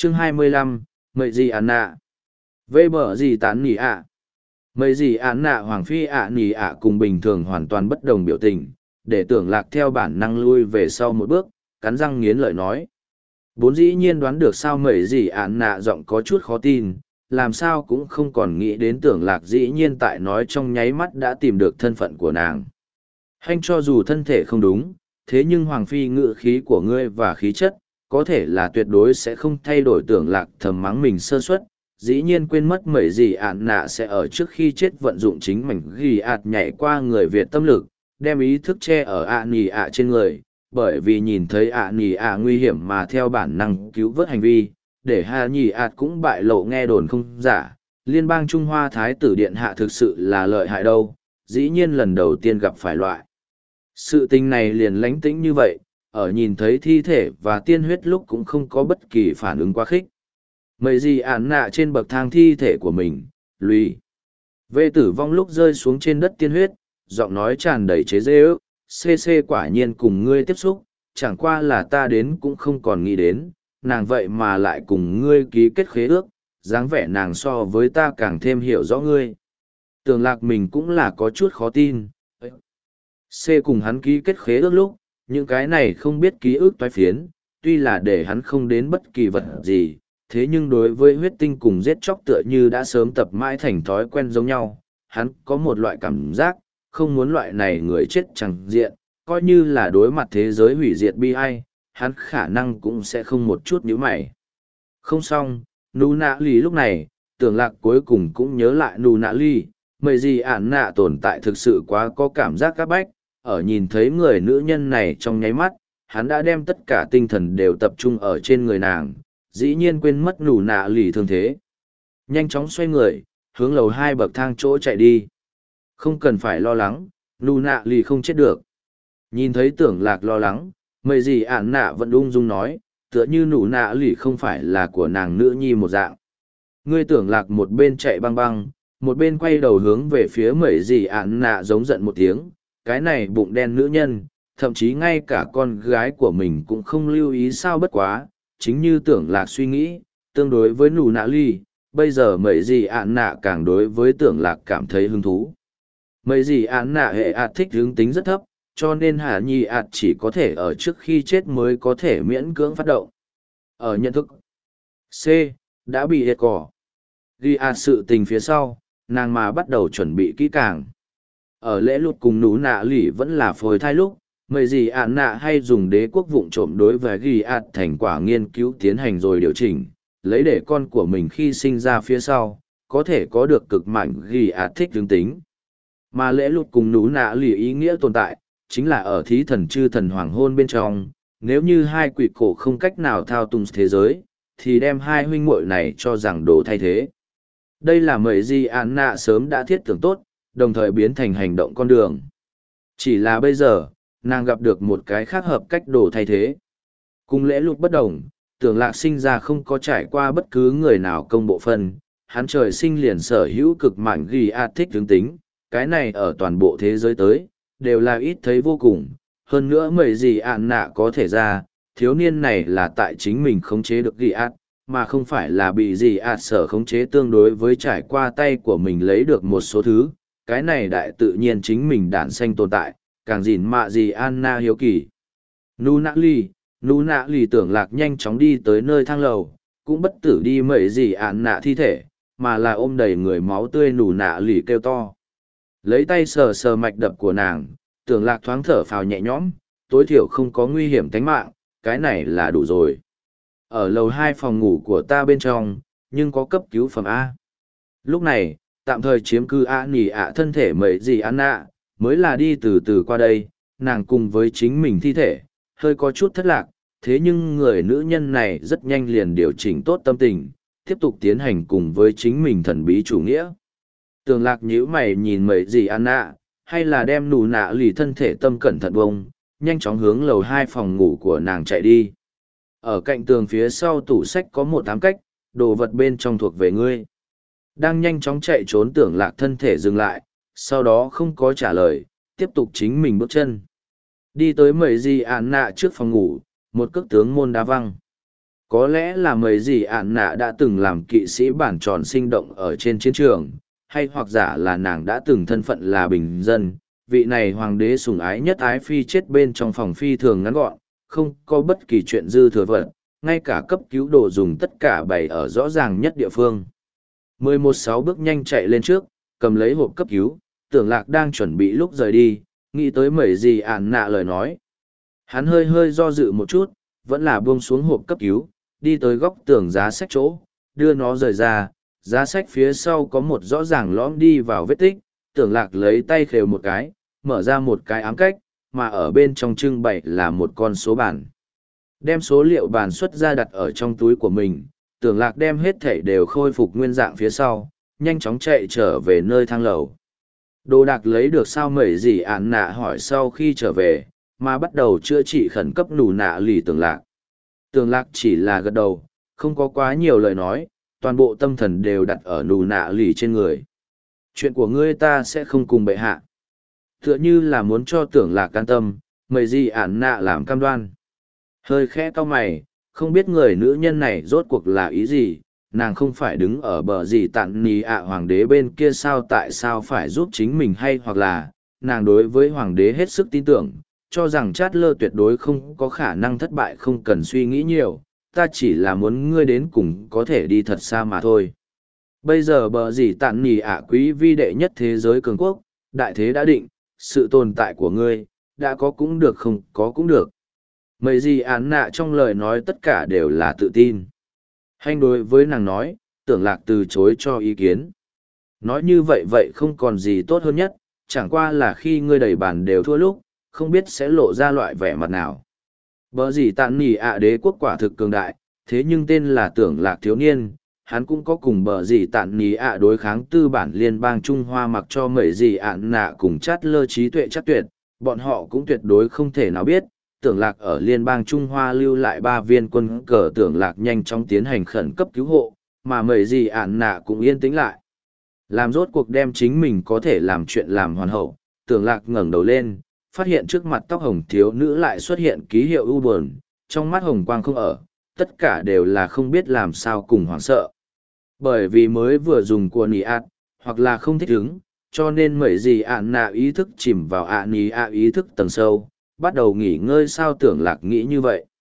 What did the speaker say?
Chương 25, Mậy gì án nạ? Vê bở gì tán nỉ ạ? Mậy gì án nạ Hoàng Phi ạ nỉ ạ cùng bình thường hoàn toàn bất đồng biểu tình, để tưởng lạc theo bản năng lui về sau một bước, cắn răng nghiến lợi nói. Bốn dĩ nhiên đoán được sao mậy gì án nạ giọng có chút khó tin, làm sao cũng không còn nghĩ đến tưởng lạc dĩ nhiên tại nói trong nháy mắt đã tìm được thân phận của nàng. Hành cho dù thân thể không đúng, thế nhưng Hoàng Phi ngự khí của ngươi và khí chất, có thể là tuyệt đối sẽ không thay đổi tưởng lạc thầm mắng mình sơ suất, dĩ nhiên quên mất mẩy gì ạn nạ sẽ ở trước khi chết vận dụng chính mảnh ghi ạt nhảy qua người Việt tâm lực, đem ý thức che ở ạ nì ạ trên người, bởi vì nhìn thấy ạ nì ạ nguy hiểm mà theo bản năng cứu vớt hành vi, để hạ nhì ạt cũng bại lộ nghe đồn không giả, liên bang Trung Hoa Thái tử Điện Hạ thực sự là lợi hại đâu, dĩ nhiên lần đầu tiên gặp phải loại. Sự tình này liền lánh tĩnh như vậy, ở nhìn thấy thi thể và tiên huyết lúc cũng không có bất kỳ phản ứng quá khích. Mấy gì ản nạ trên bậc thang thi thể của mình, lùi. Vệ tử vong lúc rơi xuống trên đất tiên huyết, giọng nói tràn đầy chế dê ước, CC quả nhiên cùng ngươi tiếp xúc, chẳng qua là ta đến cũng không còn nghĩ đến, nàng vậy mà lại cùng ngươi ký kết khế ước, dáng vẻ nàng so với ta càng thêm hiểu rõ ngươi. Tưởng lạc mình cũng là có chút khó tin. C cùng hắn ký kết khế ước lúc, những cái này không biết ký ức toái phiến, tuy là để hắn không đến bất kỳ vật gì, thế nhưng đối với huyết tinh cùng giết chóc tựa như đã sớm tập mãi thành thói quen giống nhau, hắn có một loại cảm giác, không muốn loại này người chết chẳng diện, coi như là đối mặt thế giới hủy diệt bi ai, hắn khả năng cũng sẽ không một chút nhíu mày. Không xong, Nụ Nạ Ly lúc này, tưởng lạc cuối cùng cũng nhớ lại Nụ Nạ Ly, mời gì ản nạ tồn tại thực sự quá có cảm giác các bách, ở nhìn thấy người nữ nhân này trong nháy mắt, hắn đã đem tất cả tinh thần đều tập trung ở trên người nàng, dĩ nhiên quên mất Nụ Nạ Ly thương thế. Nhanh chóng xoay người, hướng lầu 2 bậc thang chỗ chạy đi. Không cần phải lo lắng, Nụ Nạ Ly không chết được. Nhìn thấy tưởng lạc lo lắng, mời gì ản nạ vẫn ung dung nói, tựa như Nụ Nạ Ly không phải là của nàng nữ nhi một dạng. Ngươi tưởng lạc một bên chạy băng băng, một bên quay đầu hướng về phía mẩy gì ản nạ giống giận một tiếng, cái này bụng đen nữ nhân, thậm chí ngay cả con gái của mình cũng không lưu ý sao bất quá, chính như tưởng lạc suy nghĩ, tương đối với Nụ Nạ Ly, bây giờ mẩy gì ản nạ càng đối với tưởng lạc cảm thấy hứng thú. Mẩy gì ản nạ hệ ạt thích hướng tính rất thấp, cho nên Hà Nhi ạt chỉ có thể ở trước khi chết mới có thể miễn cưỡng phát động. Ở nhận thức C, đã bị hiệt cỏ. Ghi ạt sự tình phía sau, nàng mà bắt đầu chuẩn bị kỹ càng. Ở lễ lụt cùng Nụ Nạ Lỉ vẫn là phôi thai lúc, mấy gì ạn nạ hay dùng đế quốc vụng trộm đối với ghi ạt thành quả nghiên cứu tiến hành rồi điều chỉnh, lấy để con của mình khi sinh ra phía sau, có thể có được cực mạnh ghi ạt thích hướng tính. Mà lễ lụt cùng Nụ Nạ Lỉ ý nghĩa tồn tại, chính là ở thí thần chư thần hoàng hôn bên trong, nếu như hai quỷ cổ không cách nào thao túng thế giới, thì đem hai huynh muội này cho rằng đồ thay thế. Đây là mấy gì án nạ sớm đã thiết tưởng tốt, đồng thời biến thành hành động con đường. Chỉ là bây giờ, nàng gặp được một cái khác hợp cách đồ thay thế. Cùng lễ lục bất đồng, tưởng lạc sinh ra không có trải qua bất cứ người nào công bộ phân, hắn trời sinh liền sở hữu cực mạnh ghi ạt thích hướng tính, cái này ở toàn bộ thế giới tới, đều là ít thấy vô cùng. Hơn nữa mấy gì án nạ có thể ra, thiếu niên này là tại chính mình khống chế được ghi ạt, mà không phải là bị gì sở khống chế tương đối với trải qua tay của mình lấy được một số thứ, cái này đại tự nhiên chính mình đản sanh tồn tại, càng gìn mạ gì Anna hiếu kỳ. Nụ Nạ Ly tưởng lạc nhanh chóng đi tới nơi thang lầu, cũng bất tử đi mẩy gì Anna thi thể, mà là ôm đầy người máu tươi Nụ Nạ Ly kêu to. Lấy tay sờ sờ mạch đập của nàng, tưởng lạc thoáng thở phào nhẹ nhõm, tối thiểu không có nguy hiểm tính mạng, cái này là đủ rồi. Ở lầu 2 phòng ngủ của ta bên trong, nhưng có cấp cứu phẩm A. Lúc này, tạm thời chiếm cư A nỉ ạ thân thể mấy gì Anna, mới là đi từ từ qua đây, nàng cùng với chính mình thi thể, hơi có chút thất lạc, thế nhưng người nữ nhân này rất nhanh liền điều chỉnh tốt tâm tình, tiếp tục tiến hành cùng với chính mình thần bí chủ nghĩa. Tường lạc nhíu mày nhìn mấy gì Anna, hay là đem Nụ Nạ Lì thân thể tâm cẩn thận bông, nhanh chóng hướng lầu 2 phòng ngủ của nàng chạy đi. Ở cạnh tường phía sau tủ sách có một tám cách, đồ vật bên trong thuộc về ngươi. Đang nhanh chóng chạy trốn tưởng lạc thân thể dừng lại, sau đó không có trả lời, tiếp tục chính mình bước chân. Đi tới mấy gì án nạ trước phòng ngủ, một cước tướng môn đá văng. Có lẽ là mấy gì ạn nạ đã từng làm kỵ sĩ bản tròn sinh động ở trên chiến trường, hay hoặc giả là nàng đã từng thân phận là bình dân. Vị này hoàng đế sủng ái nhất ái phi chết bên trong phòng phi thường ngắn gọn, không có bất kỳ chuyện dư thừa vật, ngay cả cấp cứu đồ dùng tất cả bày ở rõ ràng nhất địa phương. 11-6 bước nhanh chạy lên trước, cầm lấy hộp cấp cứu, Tưởng Lạc đang chuẩn bị lúc rời đi, nghĩ tới mấy gì ản nạ lời nói. Hắn hơi hơi do dự một chút, vẫn là buông xuống hộp cấp cứu, đi tới góc tường giá sách chỗ, đưa nó rời ra, giá sách phía sau có một rõ ràng lõm đi vào vết tích, Tưởng Lạc lấy tay khều một cái, mở ra một cái ám cách, mà ở bên trong trưng bày là một con số bản. Đem số liệu bản xuất ra đặt ở trong túi của mình, Tưởng Lạc đem hết thảy đều khôi phục nguyên dạng phía sau, nhanh chóng chạy trở về nơi thang lầu. Đồ đạc lấy được sao mẩy gì ản nạ hỏi sau khi trở về, mà bắt đầu chữa trị khẩn cấp nù nạ lì Tưởng Lạc. Tưởng Lạc chỉ là gật đầu, không có quá nhiều lời nói, toàn bộ tâm thần đều đặt ở nù nạ lì trên người. Chuyện của ngươi ta sẽ không cùng bệ hạ. Tựa như là muốn cho Tưởng Lạc can tâm, mẩy gì ản nạ làm cam đoan. Hơi khẽ cau mày, không biết người nữ nhân này rốt cuộc là ý gì, nàng không phải đứng ở bờ gì tặn nì ạ hoàng đế bên kia sao, tại sao phải giúp chính mình, hay hoặc là nàng đối với hoàng đế hết sức tin tưởng, cho rằng Chát Lơ tuyệt đối không có khả năng thất bại, không cần suy nghĩ nhiều, ta chỉ là muốn ngươi đến cùng có thể đi thật xa mà thôi. Bây giờ bờ gì tặn nì ạ quý vi đệ nhất thế giới cường quốc, đại thế đã định, sự tồn tại của ngươi đã có cũng được, không có cũng được. Mấy gì án nạ trong lời nói tất cả đều là tự tin. Hành đối với nàng nói, Tưởng Lạc từ chối cho ý kiến. Nói như vậy vậy không còn gì tốt hơn nhất, chẳng qua là khi ngươi đầy bàn đều thua lúc, không biết sẽ lộ ra loại vẻ mặt nào. Bở gì tạn nỉ ạ đế quốc quả thực cường đại, thế nhưng tên là Tưởng Lạc thiếu niên, hắn cũng có cùng bở gì tạn nỉ ạ đối kháng tư bản liên bang Trung Hoa, mặc cho mấy gì ạn nạ cùng Chát Lơ trí tuệ chắc tuyệt, bọn họ cũng tuyệt đối không thể nào biết. Tưởng Lạc ở liên bang Trung Hoa lưu lại 3 viên quân cờ, Tưởng Lạc nhanh chóng tiến hành khẩn cấp cứu hộ, mà mấy gì ản nạ cũng yên tĩnh lại. Làm rốt cuộc đem chính mình có thể làm chuyện làm hoàn hậu, Tưởng Lạc ngẩng đầu lên, phát hiện trước mặt tóc hồng thiếu nữ lại xuất hiện ký hiệu u buồn, trong mắt hồng quang không ở, tất cả đều là không biết làm sao cùng hoảng sợ. Bởi vì mới vừa dùng của nì ạt, hoặc là không thích ứng, cho nên mấy gì ản nạ ý thức chìm vào nì ạ ý thức tầng sâu, bắt đầu nghỉ ngơi. Sao Tưởng Lạc nghĩ như vậy?